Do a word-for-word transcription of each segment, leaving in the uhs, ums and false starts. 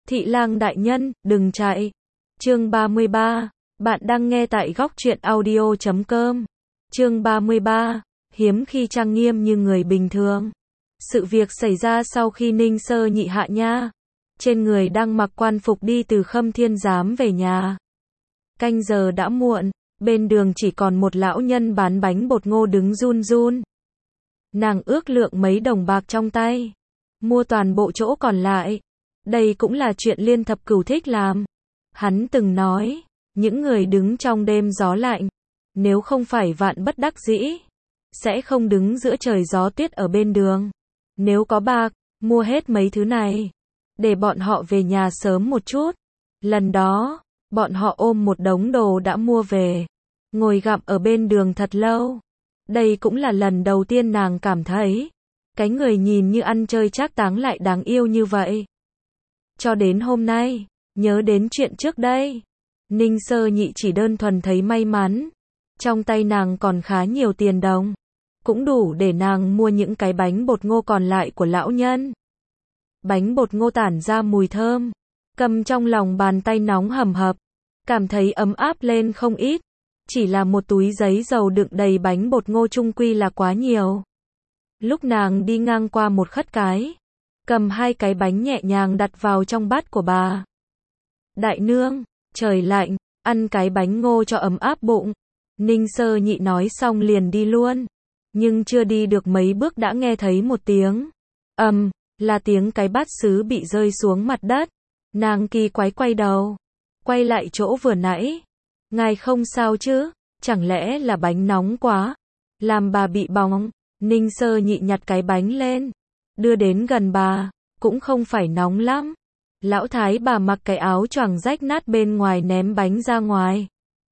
Thị lang đại nhân, đừng chạy. Chương ba mươi ba. Bạn đang nghe tại góc truyện audio chấm com. Chương ba mươi ba. Hiếm khi trang nghiêm như người bình thường. Sự việc xảy ra sau khi Ninh Sơ Nhị hạ nha. Trên người đang mặc quan phục đi từ Khâm Thiên Giám về nhà. Canh giờ đã muộn, bên đường chỉ còn một lão nhân bán bánh bột ngô đứng run run. Nàng ước lượng mấy đồng bạc trong tay, mua toàn bộ chỗ còn lại. Đây cũng là chuyện Liên Thập Cửu thích làm. Hắn từng nói, những người đứng trong đêm gió lạnh, nếu không phải vạn bất đắc dĩ, sẽ không đứng giữa trời gió tuyết ở bên đường. Nếu có bạc, mua hết mấy thứ này, để bọn họ về nhà sớm một chút. Lần đó, bọn họ ôm một đống đồ đã mua về, ngồi gặm ở bên đường thật lâu. Đây cũng là lần đầu tiên nàng cảm thấy, cái người nhìn như ăn chơi trác táng lại đáng yêu như vậy. Cho đến hôm nay, nhớ đến chuyện trước đây, Ninh Sơ Nhị chỉ đơn thuần thấy may mắn. Trong tay nàng còn khá nhiều tiền đồng, cũng đủ để nàng mua những cái bánh bột ngô còn lại của lão nhân. Bánh bột ngô tản ra mùi thơm, cầm trong lòng bàn tay nóng hầm hập, cảm thấy ấm áp lên không ít. Chỉ là một túi giấy dầu đựng đầy bánh bột ngô chung quy là quá nhiều. Lúc nàng đi ngang qua một khất cái, cầm hai cái bánh nhẹ nhàng đặt vào trong bát của bà. Đại nương, trời lạnh, ăn cái bánh ngô cho ấm áp bụng. Ninh Sơ Nhị nói xong liền đi luôn. Nhưng chưa đi được mấy bước đã nghe thấy một tiếng ầm, um, là tiếng cái bát sứ bị rơi xuống mặt đất. Nàng kỳ quái quay đầu, quay lại chỗ vừa nãy. Ngài không sao chứ? Chẳng lẽ là bánh nóng quá, làm bà bị bỏng? Ninh Sơ Nhị nhặt cái bánh lên, đưa đến gần bà, cũng không phải nóng lắm. Lão thái bà mặc cái áo choàng rách nát bên ngoài ném bánh ra ngoài,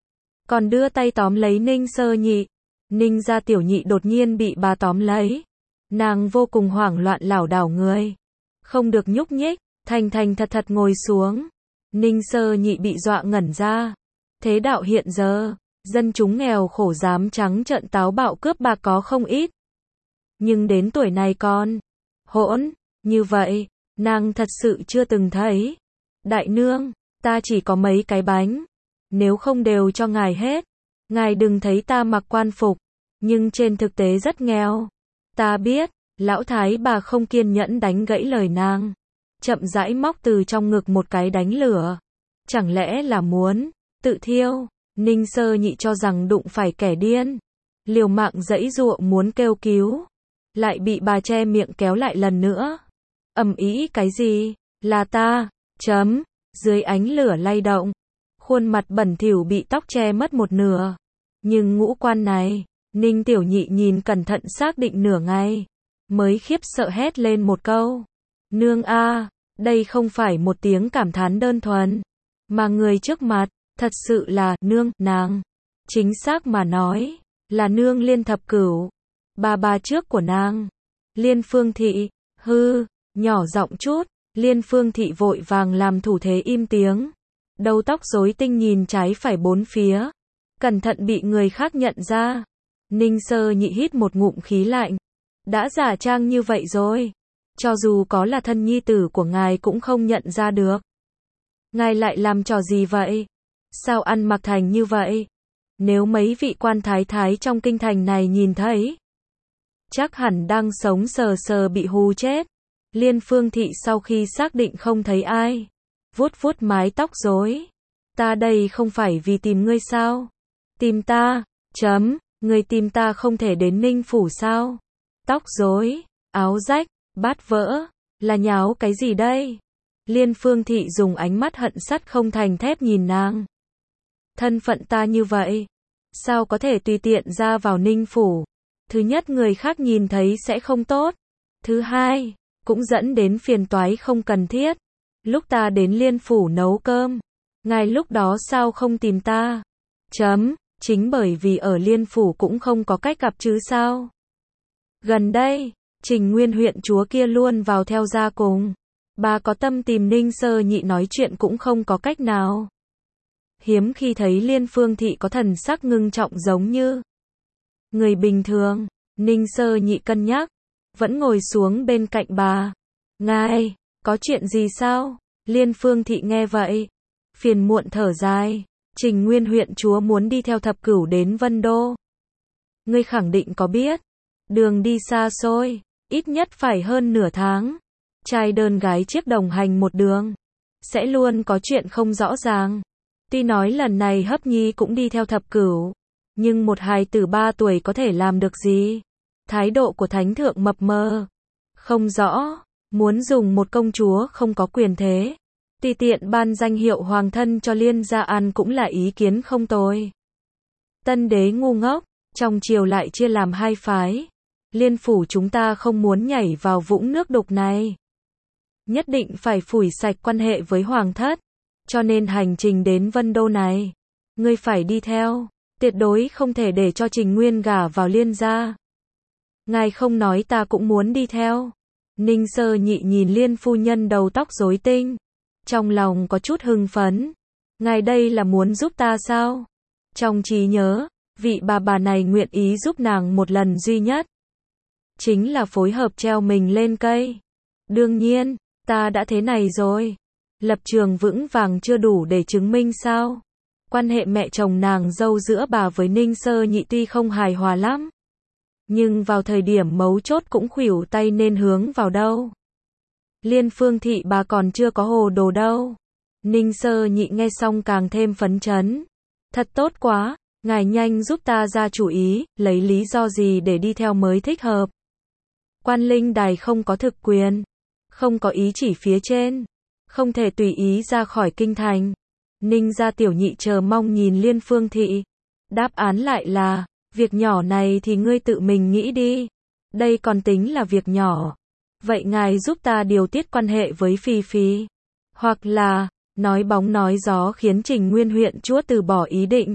còn đưa tay tóm lấy Ninh Sơ Nhị. Ninh gia tiểu nhị đột nhiên bị bà tóm lấy. Nàng vô cùng hoảng loạn lảo đảo người, không được nhúc nhích, thành thành thật thật ngồi xuống. Ninh Sơ Nhị bị dọa ngẩn ra. Thế đạo hiện giờ, dân chúng nghèo khổ dám trắng trợn táo bạo cướp bạc có không ít. Nhưng đến tuổi này con hỗn như vậy, nàng thật sự chưa từng thấy. Đại nương, ta chỉ có mấy cái bánh, nếu không đều cho ngài hết. Ngài đừng thấy ta mặc quan phục, nhưng trên thực tế rất nghèo. Ta biết. Lão thái bà không kiên nhẫn đánh gãy lời nàng, chậm rãi móc từ trong ngực một cái đánh lửa. Chẳng lẽ là muốn tự thiêu? Ninh Sơ Nhị cho rằng đụng phải kẻ điên, liều mạng giãy giụa muốn kêu cứu, lại bị bà che miệng kéo lại lần nữa. Ầm ĩ cái gì? Là ta. Chấm. Dưới ánh lửa lay động, khuôn mặt bẩn thỉu bị tóc che mất một nửa. Nhưng ngũ quan này, Ninh Tiểu Nhị nhìn cẩn thận xác định nửa ngày, mới khiếp sợ hét lên một câu. Nương a, đây không phải một tiếng cảm thán đơn thuần, mà người trước mặt, thật sự là nương nàng. Chính xác mà nói, là nương Liên Thập Cửu, bà bà trước của nàng. Liên Phương Thị. Hư, nhỏ giọng chút. Liên Phương Thị vội vàng làm thủ thế im tiếng, đầu tóc rối tinh nhìn trái phải bốn phía, cẩn thận bị người khác nhận ra. Ninh Sơ Nhị hít một ngụm khí lạnh. Đã giả trang như vậy rồi, cho dù có là thân nhi tử của ngài cũng không nhận ra được. Ngài lại làm trò gì vậy? Sao ăn mặc thành như vậy? Nếu mấy vị quan thái thái trong kinh thành này nhìn thấy, chắc hẳn đang sống sờ sờ bị hù chết. Liên Phương Thị sau khi xác định không thấy ai, vuốt vuốt mái tóc rối. Ta đây không phải vì tìm ngươi sao? Tìm ta? Chấm. Người tìm ta không thể đến Ninh phủ sao? Tóc rối, áo rách, bát vỡ, là nháo cái gì đây? Liên Phương Thị dùng ánh mắt hận sắt không thành thép nhìn nàng. Thân phận ta như vậy, sao có thể tùy tiện ra vào Ninh phủ? Thứ nhất, người khác nhìn thấy sẽ không tốt. Thứ hai, cũng dẫn đến phiền toái không cần thiết. Lúc ta đến Liên phủ nấu cơm, ngài lúc đó sao không tìm ta? Chấm. Chính bởi vì ở Liên phủ cũng không có cách gặp chứ sao? Gần đây, Trình Nguyên huyện chúa kia luôn vào theo ra cùng. Bà có tâm tìm Ninh Sơ Nhị nói chuyện cũng không có cách nào. Hiếm khi thấy Liên Phương Thị có thần sắc ngưng trọng giống như người bình thường. Ninh Sơ Nhị cân nhắc, vẫn ngồi xuống bên cạnh bà. Ngài, có chuyện gì sao? Liên Phương Thị nghe vậy, phiền muộn thở dài, Trình Nguyên huyện chúa muốn đi theo thập cửu đến Vân Đô. Ngươi khẳng định có biết, đường đi xa xôi, ít nhất phải hơn nửa tháng. Trai đơn gái chiếc đồng hành một đường, sẽ luôn có chuyện không rõ ràng. Tuy nói lần này Hấp Nhi cũng đi theo thập cửu, nhưng một hài tử ba tuổi có thể làm được gì? Thái độ của thánh thượng mập mờ, không rõ, muốn dùng một công chúa không có quyền thế, tùy tiện ban danh hiệu hoàng thân cho Liên Gia An cũng là ý kiến không tồi. Tân đế ngu ngốc, trong triều lại chia làm hai phái. Liên phủ chúng ta không muốn nhảy vào vũng nước đục này. Nhất định phải phủi sạch quan hệ với hoàng thất. Cho nên hành trình đến Vân Đô này, ngươi phải đi theo, tuyệt đối không thể để cho Trình Nguyên gả vào Liên gia. Ngài không nói ta cũng muốn đi theo. Ninh Sơ Nhị nhìn Liên phu nhân đầu tóc rối tinh, trong lòng có chút hưng phấn. Ngài đây là muốn giúp ta sao? Trong trí nhớ, vị bà bà này nguyện ý giúp nàng một lần duy nhất, chính là phối hợp treo mình lên cây. Đương nhiên, ta đã thế này rồi. Lập trường vững vàng chưa đủ để chứng minh sao? Quan hệ mẹ chồng nàng dâu giữa bà với Ninh Sơ Nhị tuy không hài hòa lắm, nhưng vào thời điểm mấu chốt cũng khuỷu tay nên hướng vào đâu. Liên Phương Thị bà còn chưa có hồ đồ đâu. Ninh Sơ Nhị nghe xong càng thêm phấn chấn. Thật tốt quá, ngài nhanh giúp ta ra chủ ý, lấy lý do gì để đi theo mới thích hợp. Quan linh đài không có thực quyền, không có ý chỉ phía trên, không thể tùy ý ra khỏi kinh thành. Ninh gia tiểu nhị chờ mong nhìn Liên Phương Thị. Đáp án lại là, việc nhỏ này thì ngươi tự mình nghĩ đi. Đây còn tính là việc nhỏ. Vậy ngài giúp ta điều tiết quan hệ với Phi Phi. Hoặc là, nói bóng nói gió khiến Trình Nguyên huyện chúa từ bỏ ý định.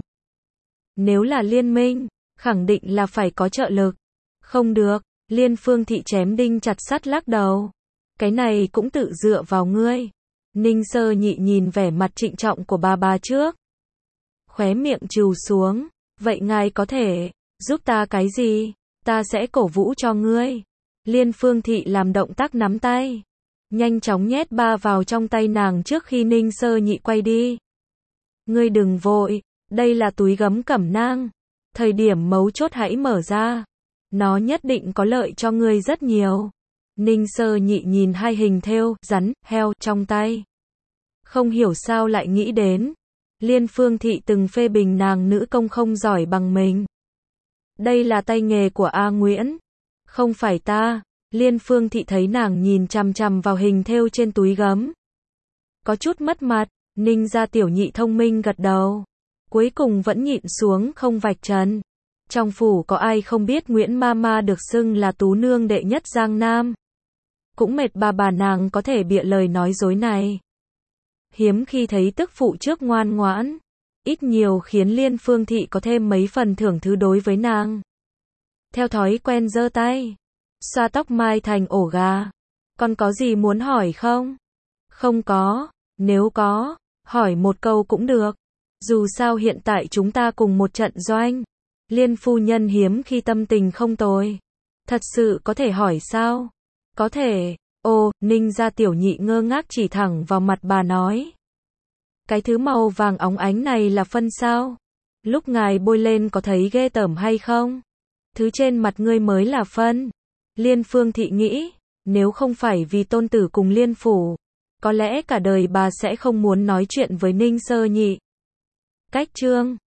Nếu là liên minh, khẳng định là phải có trợ lực. Không được, Liên Phương Thị chém đinh chặt sắt lắc đầu. Cái này cũng tự dựa vào ngươi. Ninh Sơ Nhị nhìn vẻ mặt trịnh trọng của bà bà trước, khóe miệng trừ xuống. Vậy ngài có thể giúp ta cái gì? Ta sẽ cổ vũ cho ngươi. Liên Phương Thị làm động tác nắm tay, nhanh chóng nhét ba vào trong tay nàng trước khi Ninh Sơ Nhị quay đi. Ngươi đừng vội, đây là túi gấm cẩm nang. Thời điểm mấu chốt hãy mở ra. Nó nhất định có lợi cho ngươi rất nhiều. Ninh Sơ Nhị nhìn hai hình thêu, rắn, heo trong tay. Không hiểu sao lại nghĩ đến. Liên Phương Thị từng phê bình nàng nữ công không giỏi bằng mình. Đây là tay nghề của A Nguyễn. Không phải ta. Liên Phương Thị thấy nàng nhìn chằm chằm vào hình thêu trên túi gấm, có chút mất mặt. Ninh gia tiểu nhị thông minh gật đầu, cuối cùng vẫn nhịn xuống không vạch trần. Trong phủ có ai không biết Nguyễn Mama được xưng là tú nương đệ nhất Giang Nam. Cũng mệt bà bà nàng có thể bịa lời nói dối này. Hiếm khi thấy tức phụ trước ngoan ngoãn, ít nhiều khiến Liên Phương Thị có thêm mấy phần thưởng thứ đối với nàng. Theo thói quen giơ tay, xoa tóc mai thành ổ gà. Còn có gì muốn hỏi không? Không có, nếu có, hỏi một câu cũng được. Dù sao hiện tại chúng ta cùng một trận doanh. Liên phu nhân hiếm khi tâm tình không tồi. Thật sự có thể hỏi sao? Có thể. Ô, Ninh gia tiểu nhị ngơ ngác chỉ thẳng vào mặt bà nói. Cái thứ màu vàng óng ánh này là phân sao? Lúc ngài bôi lên có thấy ghê tởm hay không? Thứ trên mặt ngươi mới là phân. Liên Phương Thị nghĩ, nếu không phải vì tôn tử cùng Liên phủ, có lẽ cả đời bà sẽ không muốn nói chuyện với Ninh Sơ Nhị. Cách chương